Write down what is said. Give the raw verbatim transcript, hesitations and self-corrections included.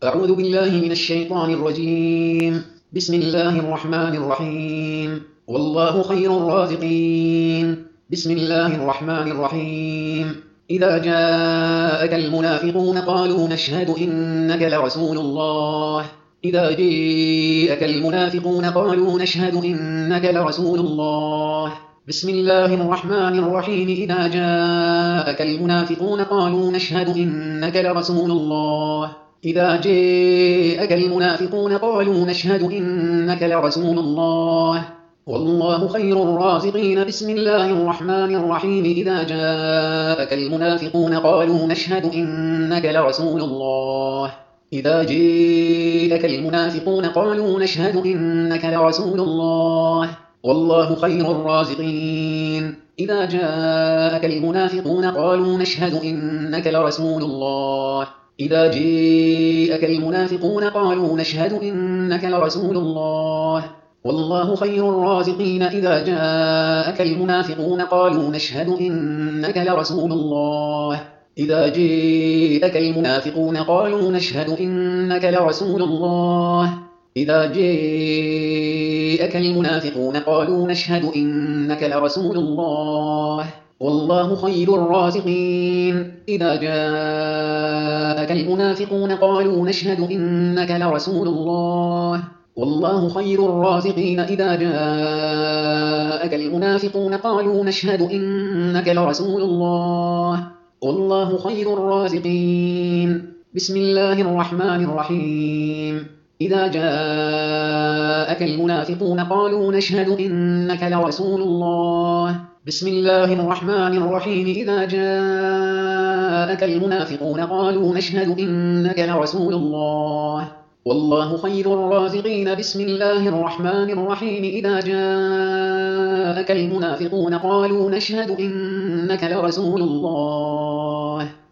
أعوذ بالله من الشيطان الرجيم. بسم الله الرحمن الرحيم. والله خير الرازقين. بسم الله الرحمن الرحيم. إذا جاءك المنافقون قالوا نشهد إنك لرسول الله. إذا جاءك المنافقون قالوا نشهد إنك لرسول الله. بسم الله الرحمن الرحيم. إذا جاءك المنافقون قالوا نشهد إنك لرسول الله. إذا جاءك المنافقون قالوا نشهد إنك لرسول الله. والله خير الرازقين. بسم الله الرحمن الرحيم. إذا جاءك المنافقون قالوا نشهد إنك لرسول الله. إذا جاءك المنافقون قالوا نشهد إنك لرسول الله. والله خير الرازقين. إذا جاءك المنافقون قالوا نشهد إنك لرسول الله. إذا جاءك المنافقون قالوا نشهد إنك لرسول الله. والله خير الرازقين. إذا جاءك المنافقون قالوا نشهد إنك لرسول الله. إذا جاءك المنافقون قالوا نشهد إنك لرسول الله. إذا جاءك المنافقون قالوا نشهد إنك لرسول الله. والله خير الرازقين. إذا جاءك المنافقون قالوا نشهد إنك لرسول الله. والله خير الرازقين. إذا جاءك المنافقون قالوا نشهد إنك لرسول الله. والله خير الرازقين. بسم الله الرحمن الرحيم. إذا جاءك المنافقون قالوا نشهد إنك لرسول الله. بسم الله الرحمن الرحيم. إذا جاءك المنافقون قالوا نشهد إنك لرسول الله. والله خير الرازقين. بسم الله الرحمن الرحيم. إذا جاءك المنافقون قالوا نشهد إنك لرسول الله.